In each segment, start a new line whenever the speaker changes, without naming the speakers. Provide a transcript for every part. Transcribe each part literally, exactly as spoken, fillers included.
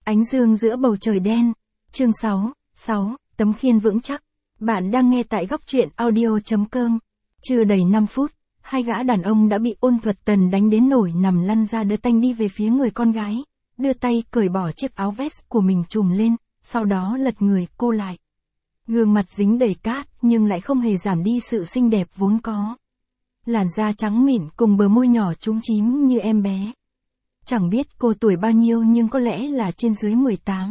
Ánh dương giữa bầu trời đen. Chương sáu, sáu, tấm khiên vững chắc. Bạn đang nghe tại góc truyện audio chấm com. Chưa đầy năm phút, hai gã đàn ông đã bị Ôn Thuật Tần đánh đến nổi nằm lăn ra đưa tanh đi về phía người con gái, đưa tay cởi bỏ chiếc áo vest của mình trùm lên, sau đó lật người cô lại. Gương mặt dính đầy cát nhưng lại không hề giảm đi sự xinh đẹp vốn có. Làn da trắng mịn cùng bờ môi nhỏ chúm chím như em bé. Chẳng biết cô tuổi bao nhiêu nhưng có lẽ là trên dưới mười tám.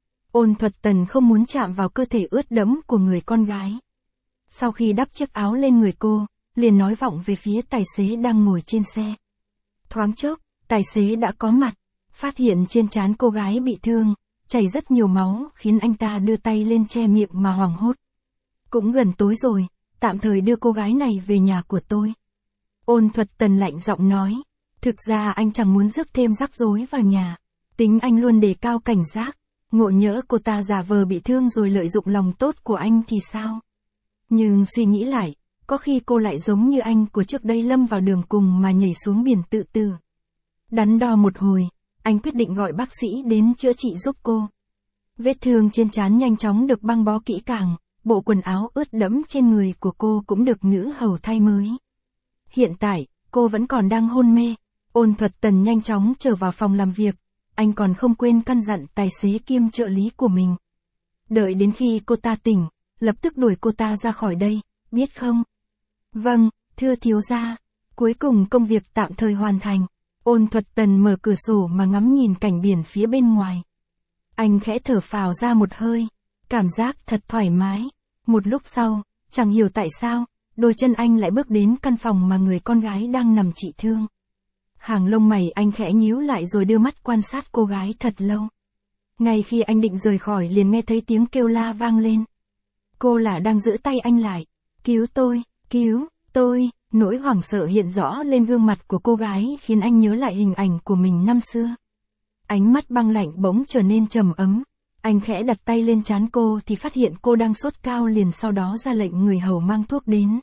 Ôn Thuật Tần không muốn chạm vào cơ thể ướt đẫm của người con gái. Sau khi đắp chiếc áo lên người cô, liền nói vọng về phía tài xế đang ngồi trên xe. Thoáng chốc, tài xế đã có mặt, phát hiện trên trán cô gái bị thương, chảy rất nhiều máu, khiến anh ta đưa tay lên che miệng mà hoảng hốt. Cũng gần tối rồi, tạm thời đưa cô gái này về nhà của tôi. Ôn Thuật Tần lạnh giọng nói, thực ra anh chẳng muốn rước thêm rắc rối vào nhà. Tính anh luôn đề cao cảnh giác, ngộ nhỡ cô ta giả vờ bị thương rồi lợi dụng lòng tốt của anh thì sao? Nhưng suy nghĩ lại, có khi cô lại giống như anh của trước đây lâm vào đường cùng mà nhảy xuống biển tự tử. Đắn đo một hồi, anh quyết định gọi bác sĩ đến chữa trị giúp cô. Vết thương trên trán nhanh chóng được băng bó kỹ càng, bộ quần áo ướt đẫm trên người của cô cũng được nữ hầu thay mới. Hiện tại, cô vẫn còn đang hôn mê. Ôn Thuật Tần nhanh chóng trở vào phòng làm việc, anh còn không quên căn dặn tài xế kiêm trợ lý của mình. Đợi đến khi cô ta tỉnh, lập tức đuổi cô ta ra khỏi đây, biết không? Vâng, thưa thiếu gia. Cuối cùng công việc tạm thời hoàn thành. Ôn Thuật Tần mở cửa sổ mà ngắm nhìn cảnh biển phía bên ngoài. Anh khẽ thở phào ra một hơi, cảm giác thật thoải mái. Một lúc sau, chẳng hiểu tại sao, đôi chân anh lại bước đến căn phòng mà người con gái đang nằm trị thương. Hàng lông mày anh khẽ nhíu lại rồi đưa mắt quan sát cô gái thật lâu. Ngay khi anh định rời khỏi liền nghe thấy tiếng kêu la vang lên. Cô là đang giữ tay anh lại. Cứu tôi, cứu, tôi. Nỗi hoảng sợ hiện rõ lên gương mặt của cô gái khiến anh nhớ lại hình ảnh của mình năm xưa. Ánh mắt băng lạnh bỗng trở nên trầm ấm. Anh khẽ đặt tay lên trán cô thì phát hiện cô đang sốt cao, liền sau đó ra lệnh người hầu mang thuốc đến.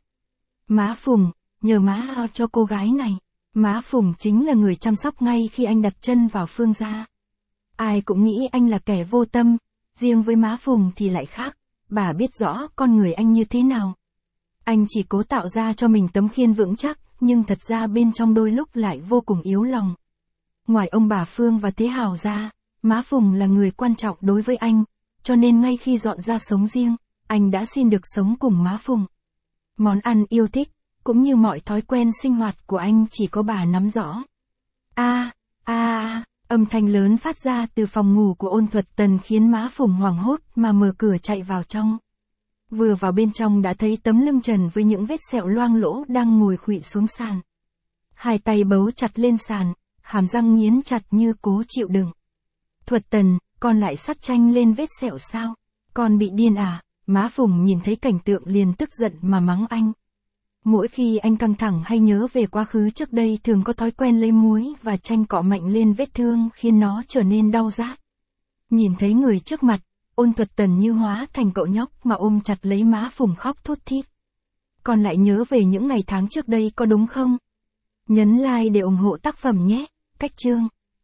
Má Phùng, nhờ má ao cho cô gái này. Má Phùng chính là người chăm sóc ngay khi anh đặt chân vào Phương gia. Ai cũng nghĩ anh là kẻ vô tâm, riêng với má Phùng thì lại khác, bà biết rõ con người anh như thế nào. Anh chỉ cố tạo ra cho mình tấm khiên vững chắc, nhưng thật ra bên trong đôi lúc lại vô cùng yếu lòng. Ngoài ông bà Phương và Thế Hào ra, má Phùng là người quan trọng đối với anh, cho nên ngay khi dọn ra sống riêng, anh đã xin được sống cùng má Phùng. Món ăn yêu thích, cũng như mọi thói quen sinh hoạt của anh chỉ có bà nắm rõ. A, a, a, âm thanh lớn phát ra từ phòng ngủ của Ôn Thuật Tần khiến má Phùng hoảng hốt mà mở cửa chạy vào trong. Vừa vào bên trong đã thấy tấm lưng trần với những vết sẹo loang lỗ đang ngồi khuỵu xuống sàn. Hai tay bấu chặt lên sàn, hàm răng nghiến chặt như cố chịu đựng. Thuật Tần, con lại sắt chanh lên vết sẹo sao? Con bị điên à? Má Phùng nhìn thấy cảnh tượng liền tức giận mà mắng anh. Mỗi khi anh căng thẳng hay nhớ về quá khứ trước đây thường có thói quen lấy muối và chanh cọ mạnh lên vết thương khiến nó trở nên đau rát. Nhìn thấy người trước mặt, Ôn Thuật Tần như hóa thành cậu nhóc mà ôm chặt lấy má Phùng khóc thút thít. Con lại nhớ về những ngày tháng trước đây có đúng không? Nhấn like để ủng hộ tác phẩm nhé. Cách chương